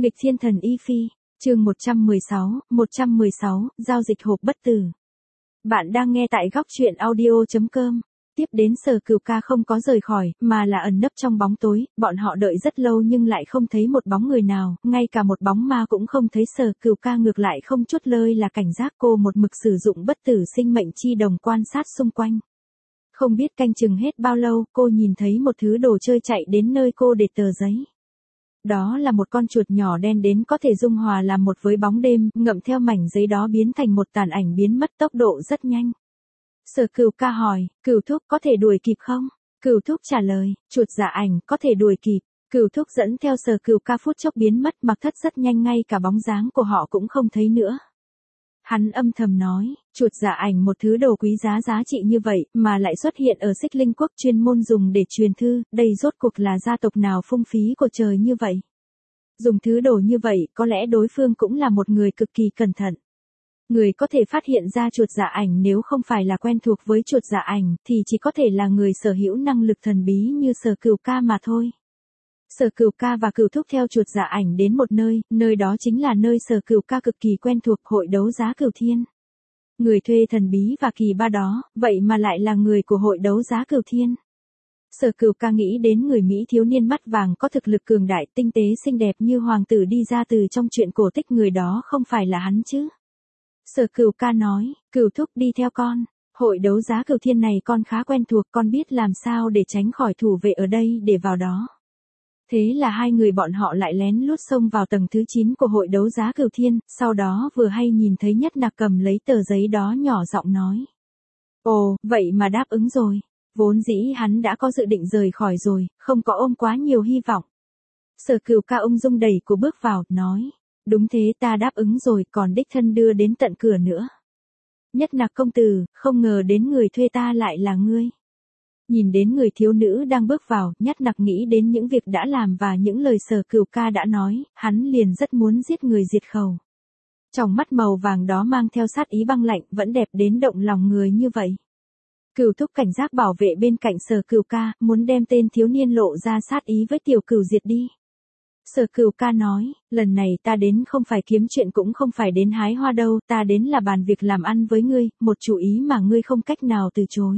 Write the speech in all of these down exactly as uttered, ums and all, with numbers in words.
Nghịch thiên thần Y Phi, chương một trăm mười sáu, một trăm mười sáu, giao dịch hộp bất tử. Bạn đang nghe tại góc truyện audio chấm com. Tiếp đến Sở Cửu Ca không có rời khỏi, mà là ẩn nấp trong bóng tối, bọn họ đợi rất lâu nhưng lại không thấy một bóng người nào, ngay cả một bóng ma cũng không thấy. Sở Cửu Ca ngược lại không chút lơi là cảnh giác, cô một mực sử dụng bất tử sinh mệnh chi đồng quan sát xung quanh. Không biết canh chừng hết bao lâu, cô nhìn thấy một thứ đồ chơi chạy đến nơi cô để tờ giấy. Đó là một con chuột nhỏ đen đến có thể dung hòa làm một với bóng đêm, ngậm theo mảnh giấy đó biến thành một tàn ảnh biến mất tốc độ rất nhanh. Sở Cửu Ca hỏi, Cửu thúc có thể đuổi kịp không? Cửu thúc trả lời, chuột dạ ảnh có thể đuổi kịp. Cửu thúc dẫn theo Sở Cửu Ca phút chốc biến mất, mặc thất rất nhanh, ngay cả bóng dáng của họ cũng không thấy nữa. Hắn âm thầm nói, chuột dạ ảnh một thứ đồ quý giá giá trị như vậy, mà lại xuất hiện ở Xích Linh Quốc chuyên môn dùng để truyền thư, đây rốt cuộc là gia tộc nào phung phí của trời như vậy? Dùng thứ đồ như vậy, có lẽ đối phương cũng là một người cực kỳ cẩn thận. Người có thể phát hiện ra chuột dạ ảnh nếu không phải là quen thuộc với chuột dạ ảnh, thì chỉ có thể là người sở hữu năng lực thần bí như Sở Cửu Ca mà thôi. Sở Cửu Ca và Cửu thúc theo chuột dạ ảnh đến một nơi, nơi đó chính là nơi Sở Cửu Ca cực kỳ quen thuộc, hội đấu giá Cửu Thiên. Người thuê thần bí và kỳ ba đó, vậy mà lại là người của hội đấu giá Cửu Thiên. Sở Cửu Ca nghĩ đến người Mỹ thiếu niên mắt vàng có thực lực cường đại, tinh tế xinh đẹp như hoàng tử đi ra từ trong truyện cổ tích, người đó không phải là hắn chứ? Sở Cửu Ca nói, Cửu thúc đi theo con, hội đấu giá Cửu Thiên này con khá quen thuộc, con biết làm sao để tránh khỏi thủ vệ ở đây để vào đó. Thế là hai người bọn họ lại lén lút xông vào tầng thứ chín của hội đấu giá Cửu Thiên, sau đó vừa hay nhìn thấy Nhất Nặc cầm lấy tờ giấy đó nhỏ giọng nói. Ồ, vậy mà đáp ứng rồi. Vốn dĩ hắn đã có dự định rời khỏi rồi, không có ôm quá nhiều hy vọng. Sở Cửu Ca ung dung đẩy cô bước vào, nói. Đúng thế, ta đáp ứng rồi, còn đích thân đưa đến tận cửa nữa. Nhất Nặc công tử, không ngờ đến người thuê ta lại là ngươi. Nhìn đến người thiếu nữ đang bước vào, Nhất Nặc nghĩ đến những việc đã làm và những lời Sở Cửu Ca đã nói, hắn liền rất muốn giết người diệt khẩu. Trong mắt màu vàng đó mang theo sát ý băng lạnh, vẫn đẹp đến động lòng người như vậy. Cửu thúc cảnh giác bảo vệ bên cạnh Sở Cửu Ca, muốn đem tên thiếu niên lộ ra sát ý với tiểu cửu diệt đi. Sở Cửu Ca nói, lần này ta đến không phải kiếm chuyện cũng không phải đến hái hoa đâu, ta đến là bàn việc làm ăn với ngươi, một chủ ý mà ngươi không cách nào từ chối.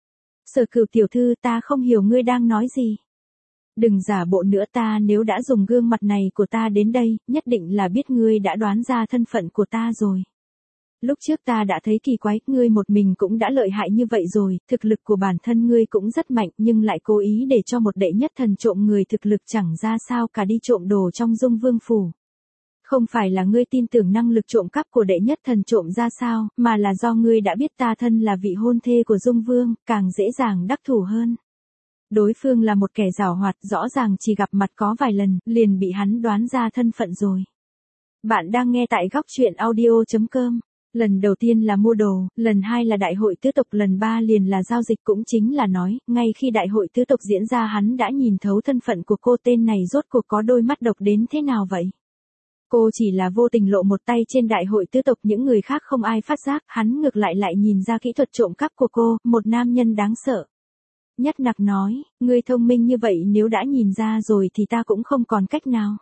Sở Cửu tiểu thư, ta không hiểu ngươi đang nói gì. Đừng giả bộ nữa, ta nếu đã dùng gương mặt này của ta đến đây, nhất định là biết ngươi đã đoán ra thân phận của ta rồi. Lúc trước ta đã thấy kỳ quái, ngươi một mình cũng đã lợi hại như vậy rồi, thực lực của bản thân ngươi cũng rất mạnh, nhưng lại cố ý để cho một đệ nhất thần trộm người thực lực chẳng ra sao cả đi trộm đồ trong Dung Vương phủ. Không phải là ngươi tin tưởng năng lực trộm cắp của đệ nhất thần trộm ra sao, mà là do ngươi đã biết ta thân là vị hôn thê của Dung Vương, càng dễ dàng đắc thủ hơn. Đối phương là một kẻ giảo hoạt, rõ ràng chỉ gặp mặt có vài lần, liền bị hắn đoán ra thân phận rồi. Bạn đang nghe tại góc truyện audio chấm com. Lần đầu tiên là mua đồ, lần hai là đại hội tứ tộc, lần ba liền là giao dịch, cũng chính là nói, ngay khi đại hội tứ tộc diễn ra hắn đã nhìn thấu thân phận của cô, tên này rốt cuộc có đôi mắt độc đến thế nào vậy? Cô chỉ là vô tình lộ một tay trên đại hội tứ tộc, những người khác không ai phát giác, hắn ngược lại lại nhìn ra kỹ thuật trộm cắp của cô, một nam nhân đáng sợ. Nhất Nặc nói, ngươi thông minh như vậy nếu đã nhìn ra rồi thì ta cũng không còn cách nào.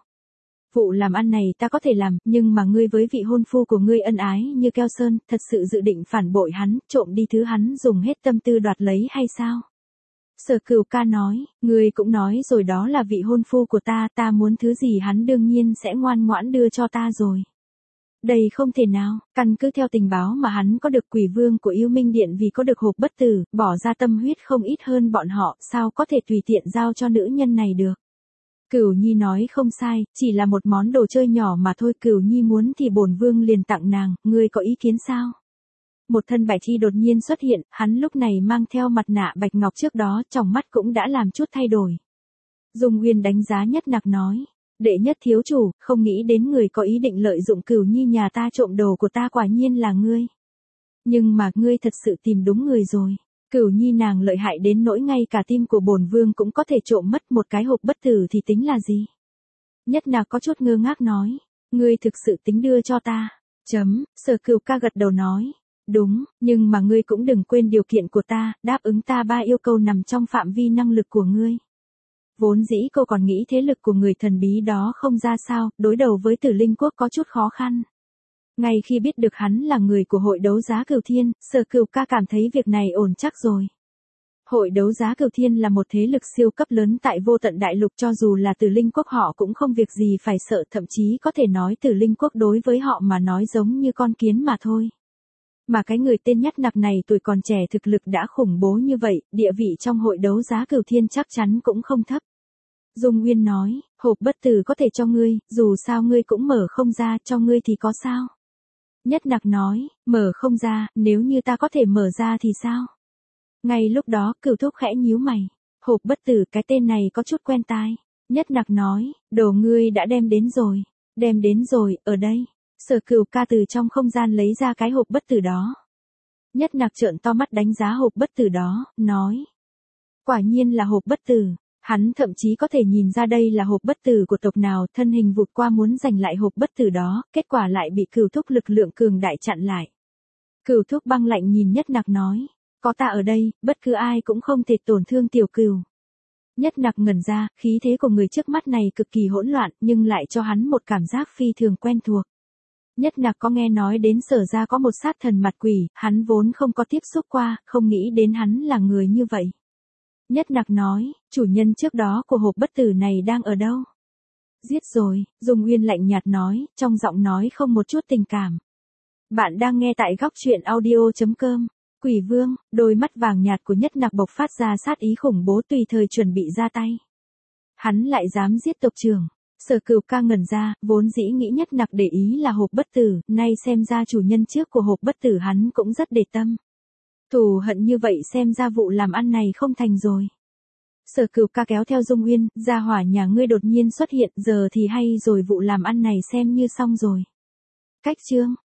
Vụ làm ăn này ta có thể làm, nhưng mà ngươi với vị hôn phu của ngươi ân ái như keo sơn, thật sự dự định phản bội hắn, trộm đi thứ hắn dùng hết tâm tư đoạt lấy hay sao? Sở Cửu Ca nói, ngươi cũng nói rồi đó là vị hôn phu của ta, ta muốn thứ gì hắn đương nhiên sẽ ngoan ngoãn đưa cho ta rồi. Đây không thể nào, căn cứ theo tình báo mà hắn có được, quỷ vương của Yêu Minh Điện vì có được hộp bất tử, bỏ ra tâm huyết không ít hơn bọn họ, sao có thể tùy tiện giao cho nữ nhân này được. Cửu Nhi nói không sai, chỉ là một món đồ chơi nhỏ mà thôi, Cửu Nhi muốn thì bổn vương liền tặng nàng, ngươi có ý kiến sao? Một thân Bạch Chi đột nhiên xuất hiện, hắn lúc này mang theo mặt nạ bạch ngọc, trước đó trong mắt cũng đã làm chút thay đổi. Dung Uyên đánh giá Nhất Nặc nói, đệ nhất thiếu chủ, không nghĩ đến người có ý định lợi dụng Cửu Nhi nhà ta trộm đồ của ta quả nhiên là ngươi. Nhưng mà ngươi thật sự tìm đúng người rồi. Cửu Nhi nàng lợi hại đến nỗi ngay cả tim của bổn vương cũng có thể trộm mất, một cái hộp bất tử thì tính là gì? Nhất Nặc có chút ngơ ngác nói, ngươi thực sự tính đưa cho ta? Chấm, Sở Cửu Ca gật đầu nói, đúng, nhưng mà ngươi cũng đừng quên điều kiện của ta, đáp ứng ta ba yêu cầu nằm trong phạm vi năng lực của ngươi. Vốn dĩ cô còn nghĩ thế lực của người thần bí đó không ra sao, đối đầu với Tử Linh Quốc có chút khó khăn. Ngay khi biết được hắn là người của hội đấu giá Cửu Thiên, Sở Cửu Ca cảm thấy việc này ổn chắc rồi. Hội đấu giá Cửu Thiên là một thế lực siêu cấp lớn tại Vô Tận Đại Lục, cho dù là Tử Linh Quốc họ cũng không việc gì phải sợ, thậm chí có thể nói Tử Linh Quốc đối với họ mà nói giống như con kiến mà thôi. Mà cái người tên Nhất Nặc này tuổi còn trẻ thực lực đã khủng bố như vậy, địa vị trong hội đấu giá Cửu Thiên chắc chắn cũng không thấp. Dung Nguyên nói, hộp bất tử có thể cho ngươi, dù sao ngươi cũng mở không ra, cho ngươi thì có sao? Nhất Nặc nói, mở không ra, nếu như ta có thể mở ra thì sao? Ngay lúc đó, Cửu Thúc khẽ nhíu mày. Hộp bất tử, cái tên này có chút quen tai. Nhất Nặc nói, đồ ngươi đã đem đến rồi. Đem đến rồi, ở đây. Sở Cửu Ca từ trong không gian lấy ra cái hộp bất tử đó. Nhất Nặc trợn to mắt đánh giá hộp bất tử đó, nói. Quả nhiên là hộp bất tử. Hắn thậm chí có thể nhìn ra đây là hộp bất tử của tộc nào, thân hình vụt qua muốn giành lại hộp bất tử đó, kết quả lại bị Cửu Thúc lực lượng cường đại chặn lại. Cửu Thúc băng lạnh nhìn Nhất Nặc nói, có ta ở đây, bất cứ ai cũng không thể tổn thương tiểu Cửu. Nhất Nặc ngẩn ra, khí thế của người trước mắt này cực kỳ hỗn loạn, nhưng lại cho hắn một cảm giác phi thường quen thuộc. Nhất Nặc có nghe nói đến Sở gia có một sát thần mặt quỷ, hắn vốn không có tiếp xúc qua, không nghĩ đến hắn là người như vậy. Nhất Nặc nói, chủ nhân trước đó của hộp bất tử này đang ở đâu? Giết rồi, Dung Uyên lạnh nhạt nói, trong giọng nói không một chút tình cảm. Bạn đang nghe tại góc truyện audio chấm com. Quỷ Vương, đôi mắt vàng nhạt của Nhất Nặc bộc phát ra sát ý khủng bố, tùy thời chuẩn bị ra tay. Hắn lại dám giết tộc trưởng. Sở Cửu Ca ngẩn ra, vốn dĩ nghĩ Nhất Nặc để ý là hộp bất tử, nay xem ra chủ nhân trước của hộp bất tử hắn cũng rất để tâm. Thù hận như vậy xem ra vụ làm ăn này không thành rồi. Sở Cửu Ca kéo theo Dung Uyên, gia hỏa nhà ngươi đột nhiên xuất hiện, giờ thì hay rồi, vụ làm ăn này xem như xong rồi. Cách chương,